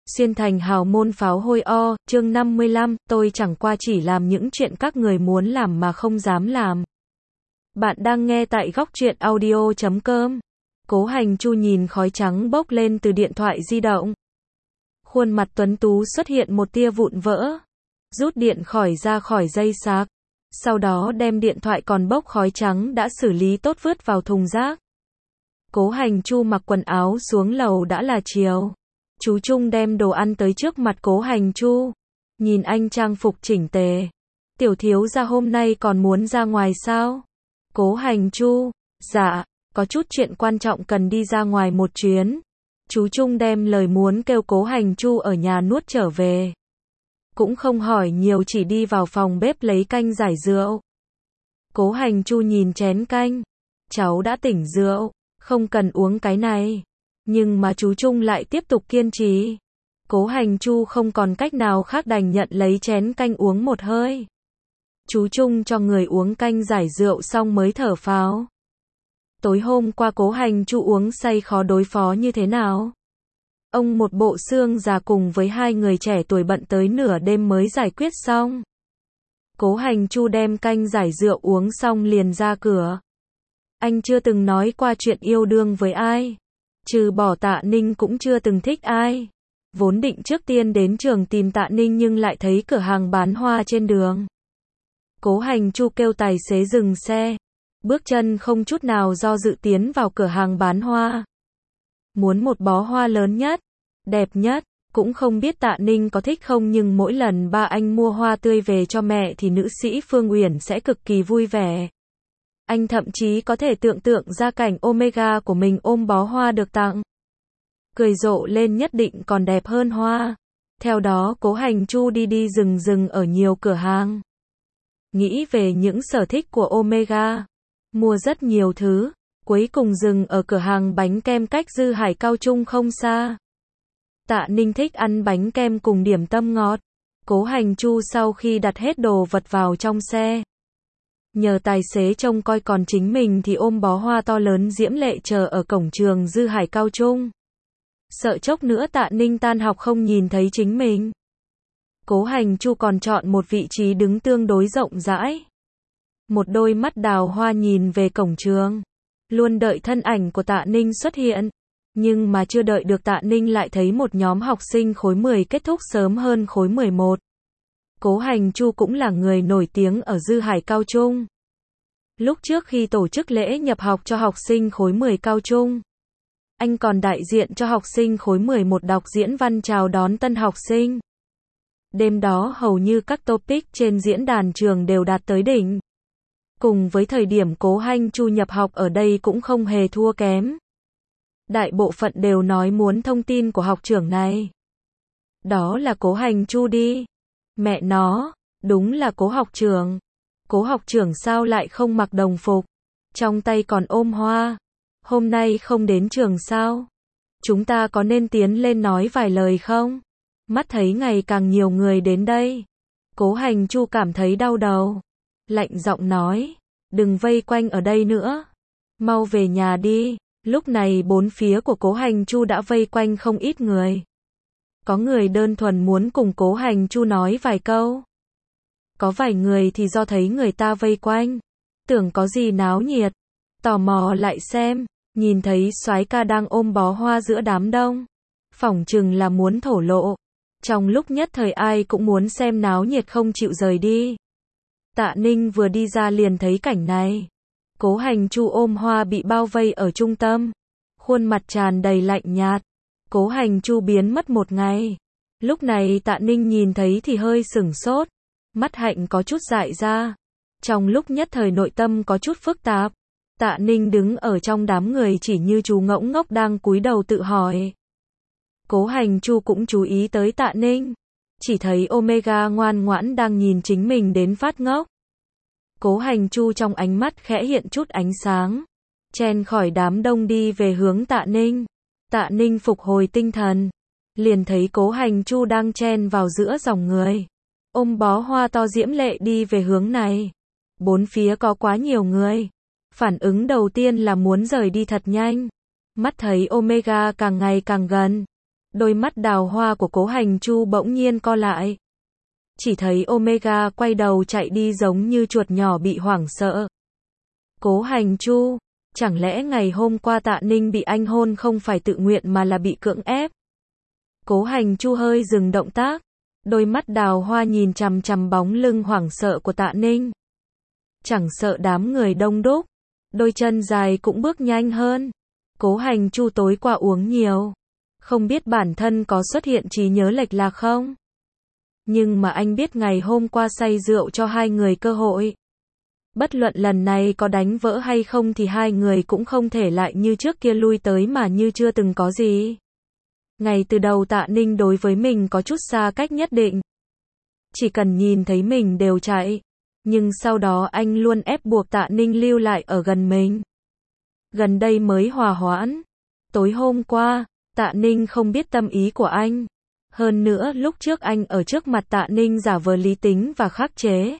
Xuyên thành hào môn pháo hôi o, chương 55, tôi chẳng qua chỉ làm những chuyện các người muốn làm mà không dám làm. Bạn đang nghe tại góc truyện audio.com. Cố Hành Chu nhìn khói trắng bốc lên từ điện thoại di động. Khuôn mặt tuấn tú xuất hiện một tia vụn vỡ. Rút điện ra khỏi dây sạc. Sau đó đem điện thoại còn bốc khói trắng đã xử lý tốt vứt vào thùng rác. Cố Hành Chu mặc quần áo xuống lầu đã là chiều. Chú Trung đem đồ ăn tới trước mặt Cố Hành Chu. Nhìn anh trang phục chỉnh tề. Tiểu thiếu gia hôm nay còn muốn ra ngoài sao? Cố Hành Chu, dạ, có chút chuyện quan trọng cần đi ra ngoài một chuyến. Chú Trung đem lời muốn kêu Cố Hành Chu ở nhà nuốt trở về. Cũng không hỏi nhiều, chỉ đi vào phòng bếp lấy canh giải rượu. Cố Hành Chu nhìn chén canh. Cháu đã tỉnh rượu, không cần uống cái này. Nhưng mà chú Trung lại tiếp tục kiên trì. Cố Hành Chu không còn cách nào khác đành nhận lấy chén canh uống một hơi. Chú Trung cho người uống canh giải rượu xong mới thở phào. Tối hôm qua Cố Hành Chu uống say khó đối phó như thế nào? Ông một bộ xương già cùng với hai người trẻ tuổi bận tới nửa đêm mới giải quyết xong. Cố Hành Chu đem canh giải rượu uống xong liền ra cửa. Anh chưa từng nói qua chuyện yêu đương với ai. Trừ bỏ Tạ Ninh cũng chưa từng thích ai. Vốn định trước tiên đến trường tìm Tạ Ninh nhưng lại thấy cửa hàng bán hoa trên đường. Cố Hành Chu kêu tài xế dừng xe. Bước chân không chút nào do dự tiến vào cửa hàng bán hoa. Muốn một bó hoa lớn nhất, đẹp nhất. Cũng không biết Tạ Ninh có thích không, nhưng mỗi lần ba anh mua hoa tươi về cho mẹ thì nữ sĩ Phương Uyển sẽ cực kỳ vui vẻ. Anh thậm chí có thể tưởng tượng ra cảnh Omega của mình ôm bó hoa được tặng. Cười rộ lên nhất định còn đẹp hơn hoa. Theo đó Cố Hành Chu đi dừng ở nhiều cửa hàng. Nghĩ về những sở thích của Omega. Mua rất nhiều thứ. Cuối cùng dừng ở cửa hàng bánh kem cách Dư Hải Cao Trung không xa. Tạ Ninh thích ăn bánh kem cùng điểm tâm ngọt. Cố Hành Chu sau khi đặt hết đồ vật vào trong xe. Nhờ tài xế trông coi, còn chính mình thì ôm bó hoa to lớn diễm lệ chờ ở cổng trường Dư Hải Cao Trung. Sợ chốc nữa Tạ Ninh tan học không nhìn thấy chính mình. Cố Hành Chu còn chọn một vị trí đứng tương đối rộng rãi. Một đôi mắt đào hoa nhìn về cổng trường. Luôn đợi thân ảnh của Tạ Ninh xuất hiện. Nhưng mà chưa đợi được Tạ Ninh lại thấy một nhóm học sinh khối 10 kết thúc sớm hơn khối 11. Cố Hành Chu cũng là người nổi tiếng ở Dư Hải Cao Trung. Lúc trước khi tổ chức lễ nhập học cho học sinh khối 10 cao trung, anh còn đại diện cho học sinh khối 11 đọc diễn văn chào đón tân học sinh. Đêm đó hầu như các topic trên diễn đàn trường đều đạt tới đỉnh. Cùng với thời điểm Cố Hành Chu nhập học ở đây cũng không hề thua kém. Đại bộ phận đều nói muốn thông tin của học trưởng này. Đó là Cố Hành Chu đi. Mẹ nó, đúng là Cố học trưởng. Cố học trưởng sao lại không mặc đồng phục, trong tay còn ôm hoa. Hôm nay không đến trường sao? Chúng ta có nên tiến lên nói vài lời không? Mắt thấy ngày càng nhiều người đến đây. Cố Hành Chu cảm thấy đau đầu. Lạnh giọng nói, đừng vây quanh ở đây nữa. Mau về nhà đi. Lúc này bốn phía của Cố Hành Chu đã vây quanh không ít người. Có người đơn thuần muốn cùng Cố Hành Chu nói vài câu. Có vài người thì do thấy người ta vây quanh, tưởng có gì náo nhiệt, tò mò lại xem, nhìn thấy soái ca đang ôm bó hoa giữa đám đông, phỏng chừng là muốn thổ lộ. Trong lúc nhất thời ai cũng muốn xem náo nhiệt không chịu rời đi. Tạ Ninh vừa đi ra liền thấy cảnh này. Cố Hành Chu ôm hoa bị bao vây ở trung tâm, khuôn mặt tràn đầy lạnh nhạt. Cố Hành Chu biến mất một ngày. Lúc này Tạ Ninh nhìn thấy thì hơi sửng sốt. Mắt hạnh có chút dại ra. Trong lúc nhất thời nội tâm có chút phức tạp. Tạ Ninh đứng ở trong đám người chỉ như chú ngỗng ngốc đang cúi đầu tự hỏi. Cố Hành Chu cũng chú ý tới Tạ Ninh. Chỉ thấy Omega ngoan ngoãn đang nhìn chính mình đến phát ngốc. Cố Hành Chu trong ánh mắt khẽ hiện chút ánh sáng. Chen khỏi đám đông đi về hướng Tạ Ninh. Tạ Ninh phục hồi tinh thần. Liền thấy Cố Hành Chu đang chen vào giữa dòng người. Ôm bó hoa to diễm lệ đi về hướng này. Bốn phía có quá nhiều người. Phản ứng đầu tiên là muốn rời đi thật nhanh. Mắt thấy Omega càng ngày càng gần. Đôi mắt đào hoa của Cố Hành Chu bỗng nhiên co lại. Chỉ thấy Omega quay đầu chạy đi giống như chuột nhỏ bị hoảng sợ. Cố Hành Chu, chẳng lẽ ngày hôm qua Tạ Ninh bị anh hôn không phải tự nguyện mà là bị cưỡng ép? Cố Hành Chu hơi dừng động tác, đôi mắt đào hoa nhìn chằm chằm bóng lưng hoảng sợ của Tạ Ninh. Chẳng sợ đám người đông đúc, đôi chân dài cũng bước nhanh hơn. Cố Hành Chu tối qua uống nhiều, không biết bản thân có xuất hiện trí nhớ lệch lạc không? Nhưng mà anh biết ngày hôm qua say rượu cho hai người cơ hội. Bất luận lần này có đánh vỡ hay không thì hai người cũng không thể lại như trước kia lui tới mà như chưa từng có gì. Ngay từ đầu Tạ Ninh đối với mình có chút xa cách nhất định. Chỉ cần nhìn thấy mình đều chạy. Nhưng sau đó anh luôn ép buộc Tạ Ninh lưu lại ở gần mình. Gần đây mới hòa hoãn. Tối hôm qua, Tạ Ninh không biết tâm ý của anh. Hơn nữa lúc trước anh ở trước mặt Tạ Ninh giả vờ lý tính và khắc chế.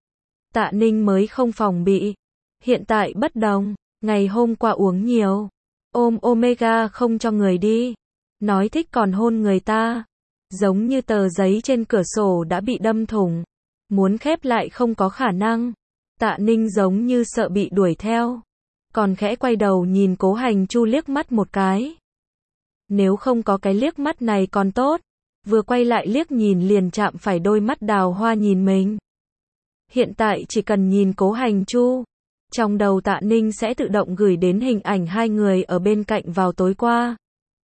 Tạ Ninh mới không phòng bị. Hiện tại bất đồng, ngày hôm qua uống nhiều. Ôm Omega không cho người đi. Nói thích còn hôn người ta. Giống như tờ giấy trên cửa sổ đã bị đâm thủng. Muốn khép lại không có khả năng. Tạ Ninh giống như sợ bị đuổi theo. Còn khẽ quay đầu nhìn Cố Hành Chu liếc mắt một cái. Nếu không có cái liếc mắt này còn tốt. Vừa quay lại liếc nhìn liền chạm phải đôi mắt đào hoa nhìn mình. Hiện tại chỉ cần nhìn Cố Hành Chu. Trong đầu Tạ Ninh sẽ tự động gửi đến hình ảnh hai người ở bên cạnh vào tối qua.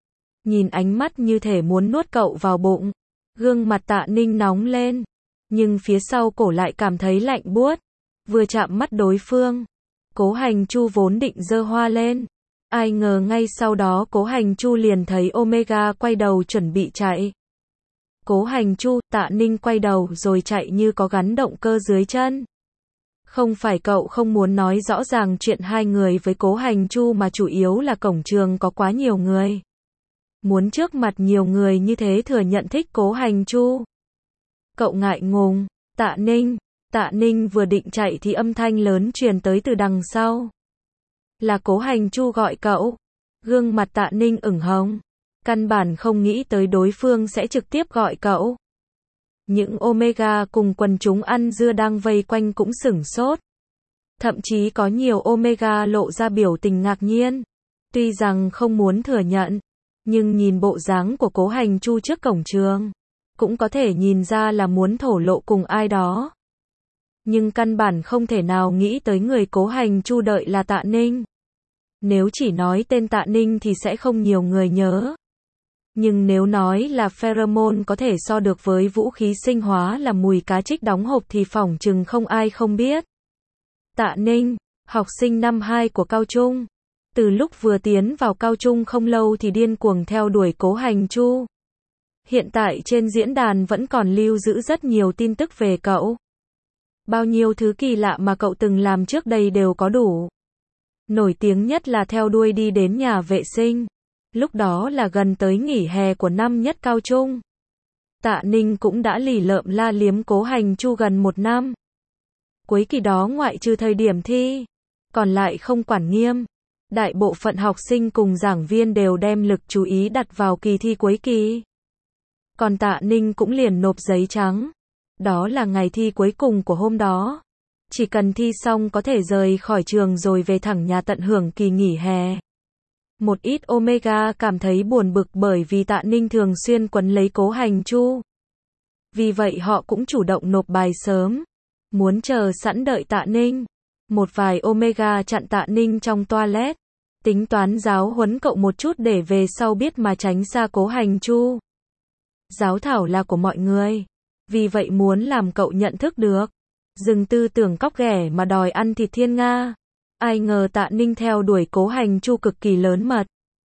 Nhìn ánh mắt như thể muốn nuốt cậu vào bụng. Gương mặt Tạ Ninh nóng lên. Nhưng phía sau cổ lại cảm thấy lạnh buốt. Vừa chạm mắt đối phương. Cố Hành Chu vốn định giơ hoa lên. Ai ngờ ngay sau đó Cố Hành Chu liền thấy Omega quay đầu chuẩn bị chạy. Cố Hành Chu, Tạ Ninh quay đầu rồi chạy như có gắn động cơ dưới chân. Không phải cậu không muốn nói rõ ràng chuyện hai người với Cố Hành Chu mà chủ yếu là cổng trường có quá nhiều người. Muốn trước mặt nhiều người như thế thừa nhận thích Cố Hành Chu. Cậu ngại ngùng, Tạ Ninh vừa định chạy thì âm thanh lớn truyền tới từ đằng sau. Là Cố Hành Chu gọi cậu. Gương mặt Tạ Ninh ửng hồng. Căn bản không nghĩ tới đối phương sẽ trực tiếp gọi cậu. Những Omega cùng quần chúng ăn dưa đang vây quanh cũng sửng sốt. Thậm chí có nhiều Omega lộ ra biểu tình ngạc nhiên. Tuy rằng không muốn thừa nhận, nhưng nhìn bộ dáng của Cố Hành Chu trước cổng trường, cũng có thể nhìn ra là muốn thổ lộ cùng ai đó. Nhưng căn bản không thể nào nghĩ tới người Cố Hành Chu đợi là Tạ Ninh. Nếu chỉ nói tên Tạ Ninh thì sẽ không nhiều người nhớ. Nhưng nếu nói là pheromone có thể so được với vũ khí sinh hóa là mùi cá trích đóng hộp thì phỏng chừng không ai không biết. Tạ Ninh, học sinh năm 2 của cao trung. Từ lúc vừa tiến vào cao trung không lâu thì điên cuồng theo đuổi Cố Hành Chu. Hiện tại trên diễn đàn vẫn còn lưu giữ rất nhiều tin tức về cậu. Bao nhiêu thứ kỳ lạ mà cậu từng làm trước đây đều có đủ. Nổi tiếng nhất là theo đuôi đi đến nhà vệ sinh. Lúc đó là gần tới nghỉ hè của năm nhất cao trung. Tạ Ninh cũng đã lì lợm la liếm Cố Hành Chu gần 1 năm. Cuối kỳ đó ngoại trừ thời điểm thi, còn lại không quản nghiêm. Đại bộ phận học sinh cùng giảng viên đều đem lực chú ý đặt vào kỳ thi cuối kỳ. Còn Tạ Ninh cũng liền nộp giấy trắng. Đó là ngày thi cuối cùng của hôm đó. Chỉ cần thi xong có thể rời khỏi trường rồi về thẳng nhà tận hưởng kỳ nghỉ hè. Một ít Omega cảm thấy buồn bực bởi vì Tạ Ninh thường xuyên quấn lấy Cố Hành Chu. Vì vậy họ cũng chủ động nộp bài sớm. Muốn chờ sẵn đợi Tạ Ninh. Một vài Omega chặn Tạ Ninh trong toilet. Tính toán giáo huấn cậu một chút để về sau biết mà tránh xa Cố Hành Chu. Giáo thảo là của mọi người. Vì vậy muốn làm cậu nhận thức được. Dừng tư tưởng cóc ghẻ mà đòi ăn thịt thiên nga. Ai ngờ Tạ Ninh theo đuổi Cố Hành Chu cực kỳ lớn mật.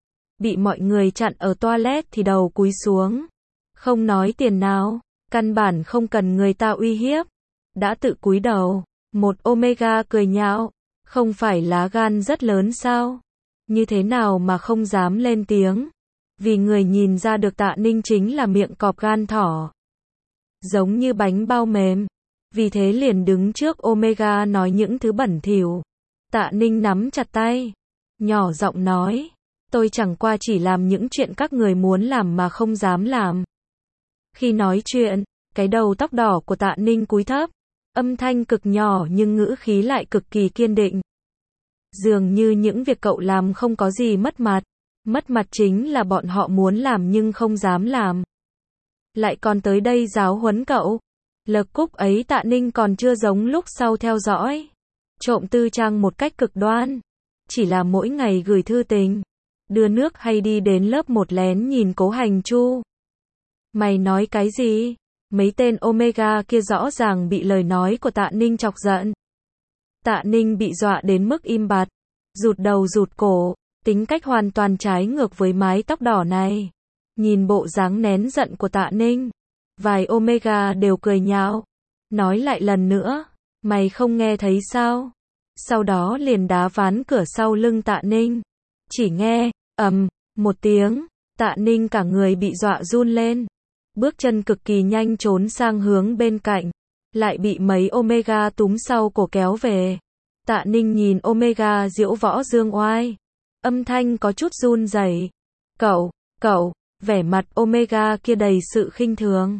Bị mọi người chặn ở toilet thì đầu cúi xuống. Không nói tiền nào. Căn bản không cần người ta uy hiếp. Đã tự cúi đầu. Một Omega cười nhạo. Không phải lá gan rất lớn sao? Như thế nào mà không dám lên tiếng? Vì người nhìn ra được Tạ Ninh chính là miệng cọp gan thỏ. Giống như bánh bao mềm. Vì thế liền đứng trước Omega nói những thứ bẩn thỉu. Tạ Ninh nắm chặt tay. Nhỏ giọng nói. tôi chẳng qua chỉ làm những chuyện các người muốn làm mà không dám làm. Khi nói chuyện, cái đầu tóc đỏ của Tạ Ninh cúi thấp, âm thanh cực nhỏ nhưng ngữ khí lại cực kỳ kiên định. Dường như những việc cậu làm không có gì mất mặt chính là bọn họ muốn làm nhưng không dám làm. Lại còn tới đây giáo huấn cậu. Lực cúc ấy Tạ Ninh còn chưa giống lúc sau theo dõi. Trộm tư trang một cách cực đoan. Chỉ là mỗi ngày gửi thư tình, đưa nước hay đi đến lớp một lén nhìn Cố Hành Chu. Mày nói cái gì? Mấy tên Omega kia rõ ràng bị lời nói của Tạ Ninh chọc giận. Tạ Ninh bị dọa đến mức im bặt, rụt đầu rụt cổ, tính cách hoàn toàn trái ngược với mái tóc đỏ này. Nhìn bộ dáng nén giận của Tạ Ninh, vài Omega đều cười nhạo. Nói lại lần nữa, mày không nghe thấy sao? Sau đó liền đá ván cửa sau lưng Tạ Ninh. Chỉ nghe, ầm, một tiếng, Tạ Ninh cả người bị dọa run lên. Bước chân cực kỳ nhanh trốn sang hướng bên cạnh, lại bị mấy Omega túm sau cổ kéo về. Tạ Ninh nhìn Omega diễu võ dương oai, âm thanh có chút run rẩy. Cậu, vẻ mặt Omega kia đầy sự khinh thường.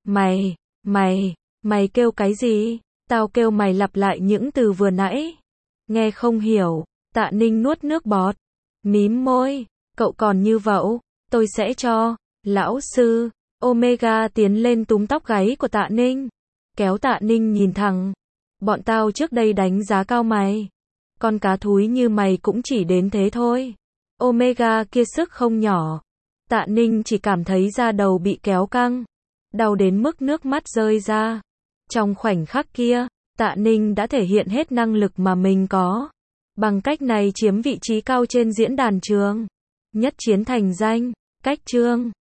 Mày kêu cái gì? Tao kêu mày lặp lại những từ vừa nãy. Nghe không hiểu. Tạ Ninh nuốt nước bọt, mím môi. Cậu còn như vậy, tôi sẽ cho. Lão sư. Omega tiến lên túm tóc gáy của Tạ Ninh, kéo Tạ Ninh nhìn thẳng. Bọn tao trước đây đánh giá cao mày. Con cá thúi như mày cũng chỉ đến thế thôi. Omega kia sức không nhỏ. Tạ Ninh chỉ cảm thấy da đầu bị kéo căng, đau đến mức nước mắt rơi ra. Trong khoảnh khắc kia, Tạ Ninh đã thể hiện hết năng lực mà mình có. Bằng cách này chiếm vị trí cao trên diễn đàn trường. Nhất chiến thành danh. Cách chương